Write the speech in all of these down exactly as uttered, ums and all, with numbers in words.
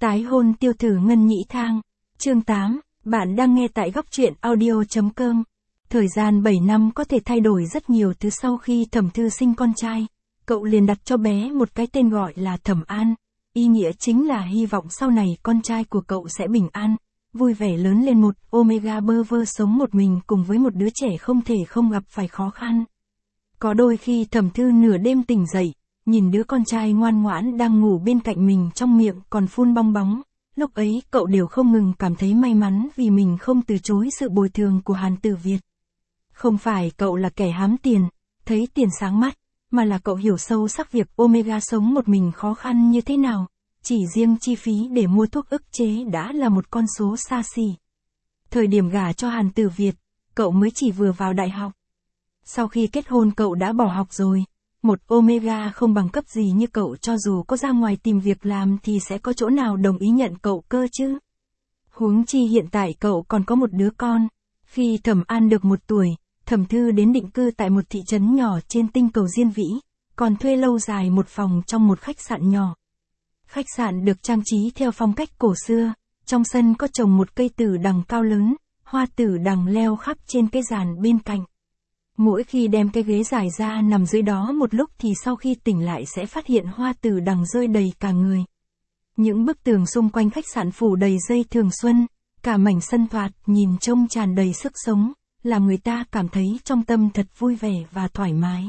Tái hôn tiêu tử Ngân Nhĩ Thang. Chương tám, bạn đang nghe tại góc truyện audio.com. Thời gian bảy năm có thể thay đổi rất nhiều thứ sau khi Thẩm Thư sinh con trai. Cậu liền đặt cho bé một cái tên gọi là Thẩm An. Ý nghĩa chính là hy vọng sau này con trai của cậu sẽ bình an, vui vẻ lớn lên. Một Omega bơ vơ sống một mình cùng với một đứa trẻ không thể không gặp phải khó khăn. Có đôi khi Thẩm Thư nửa đêm tỉnh dậy, nhìn đứa con trai ngoan ngoãn đang ngủ bên cạnh mình trong miệng còn phun bong bóng. Lúc ấy cậu đều không ngừng cảm thấy may mắn vì mình không từ chối sự bồi thường của Hàn Tử Việt. Không phải cậu là kẻ hám tiền, thấy tiền sáng mắt, mà là cậu hiểu sâu sắc việc Omega sống một mình khó khăn như thế nào. Chỉ riêng chi phí để mua thuốc ức chế đã là một con số xa xỉ. Thời điểm gả cho Hàn Tử Việt, cậu mới chỉ vừa vào đại học. Sau khi kết hôn cậu đã bỏ học rồi. Một Omega không bằng cấp gì như cậu cho dù có ra ngoài tìm việc làm thì sẽ có chỗ nào đồng ý nhận cậu cơ chứ. Huống chi hiện tại cậu còn có một đứa con. Khi Thẩm An được một tuổi, Thẩm Thư đến định cư tại một thị trấn nhỏ trên tinh cầu Diên Vĩ, còn thuê lâu dài một phòng trong một khách sạn nhỏ. Khách sạn được trang trí theo phong cách cổ xưa, trong sân có trồng một cây tử đằng cao lớn, hoa tử đằng leo khắp trên cái giàn bên cạnh. Mỗi khi đem cái ghế dài ra nằm dưới đó một lúc thì sau khi tỉnh lại sẽ phát hiện hoa tử đằng rơi đầy cả người. Những bức tường xung quanh khách sạn phủ đầy dây thường xuân, cả mảnh sân thoạt nhìn trông tràn đầy sức sống, làm người ta cảm thấy trong tâm thật vui vẻ và thoải mái.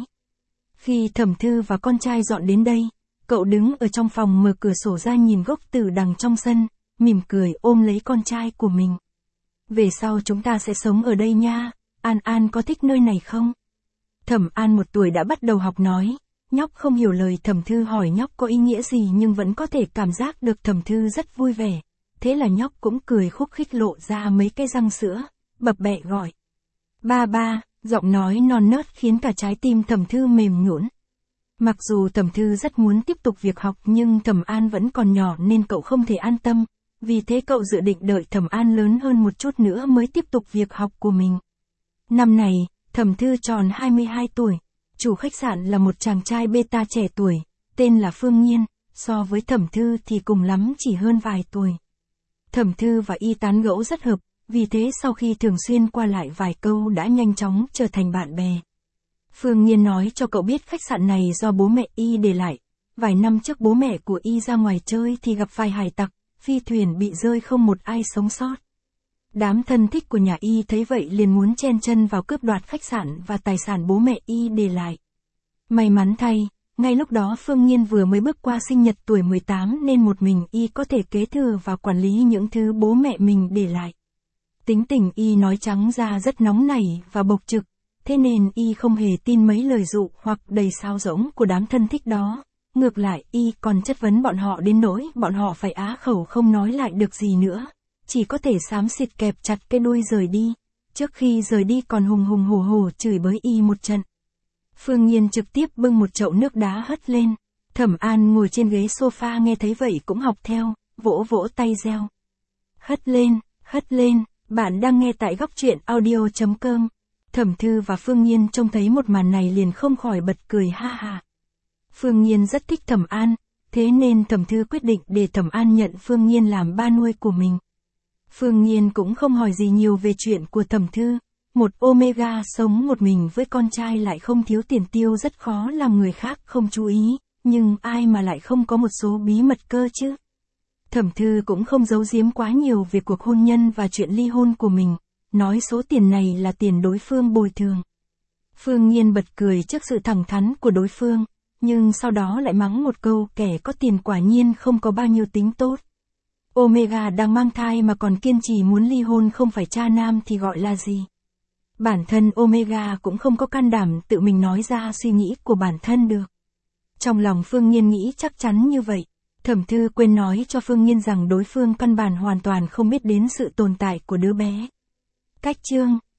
Khi Thẩm Thư và con trai dọn đến đây, cậu đứng ở trong phòng mở cửa sổ ra nhìn gốc tử đằng trong sân, mỉm cười ôm lấy con trai của mình. Về sau chúng ta sẽ sống ở đây nha. An An có thích nơi này không? Thẩm An một tuổi đã bắt đầu học nói, nhóc không hiểu lời Thẩm Thư hỏi nhóc có ý nghĩa gì nhưng vẫn có thể cảm giác được Thẩm Thư rất vui vẻ. Thế là nhóc cũng cười khúc khích lộ ra mấy cái răng sữa, bập bẹ gọi. Ba ba, giọng nói non nớt khiến cả trái tim Thẩm Thư mềm nhũn. Mặc dù Thẩm Thư rất muốn tiếp tục việc học nhưng Thẩm An vẫn còn nhỏ nên cậu không thể an tâm, vì thế cậu dự định đợi Thẩm An lớn hơn một chút nữa mới tiếp tục việc học của mình. Năm này, Thẩm Thư tròn hai mươi hai tuổi, chủ khách sạn là một chàng trai beta trẻ tuổi, tên là Phương Nhiên, so với Thẩm Thư thì cùng lắm chỉ hơn vài tuổi. Thẩm Thư và y tán gẫu rất hợp, vì thế sau khi thường xuyên qua lại vài câu đã nhanh chóng trở thành bạn bè. Phương Nhiên nói cho cậu biết khách sạn này do bố mẹ y để lại, vài năm trước bố mẹ của y ra ngoài chơi thì gặp vài hải tặc, phi thuyền bị rơi không một ai sống sót. Đám thân thích của nhà y thấy vậy liền muốn chen chân vào cướp đoạt khách sạn và tài sản bố mẹ y để lại. May mắn thay, ngay lúc đó Phương Nhiên vừa mới bước qua sinh nhật tuổi mười tám nên một mình y có thể kế thừa và quản lý những thứ bố mẹ mình để lại. Tính tình y nói trắng ra rất nóng nảy và bộc trực, thế nên y không hề tin mấy lời dụ hoặc đầy sáo rỗng của đám thân thích đó. Ngược lại y còn chất vấn bọn họ đến nỗi bọn họ phải á khẩu không nói lại được gì nữa. Chỉ có thể xám xịt kẹp chặt cái đuôi rời đi, trước khi rời đi còn hùng hùng hổ hổ chửi bới y một trận. Phương Nhiên trực tiếp bưng một chậu nước đá hất lên, Thẩm An ngồi trên ghế sofa nghe thấy vậy cũng học theo, vỗ vỗ tay reo. Hất lên, hất lên, bạn đang nghe tại góc truyện audio.com. Thẩm Thư và Phương Nhiên trông thấy một màn này liền không khỏi bật cười ha ha. Phương Nhiên rất thích Thẩm An, thế nên Thẩm Thư quyết định để Thẩm An nhận Phương Nhiên làm ba nuôi của mình. Phương Nhiên cũng không hỏi gì nhiều về chuyện của Thẩm Thư, một Omega sống một mình với con trai lại không thiếu tiền tiêu rất khó làm người khác không chú ý, nhưng ai mà lại không có một số bí mật cơ chứ. Thẩm Thư cũng không giấu giếm quá nhiều về cuộc hôn nhân và chuyện ly hôn của mình, nói số tiền này là tiền đối phương bồi thường. Phương Nhiên bật cười trước sự thẳng thắn của đối phương, nhưng sau đó lại mắng một câu kẻ có tiền quả nhiên không có bao nhiêu tính tốt. Omega đang mang thai mà còn kiên trì muốn ly hôn không phải cha nam thì gọi là gì. Bản thân Omega cũng không có can đảm tự mình nói ra suy nghĩ của bản thân được. Trong lòng Phương Nhiên nghĩ chắc chắn như vậy, Thẩm Thư quên nói cho Phương Nhiên rằng đối phương căn bản hoàn toàn không biết đến sự tồn tại của đứa bé. Cách chương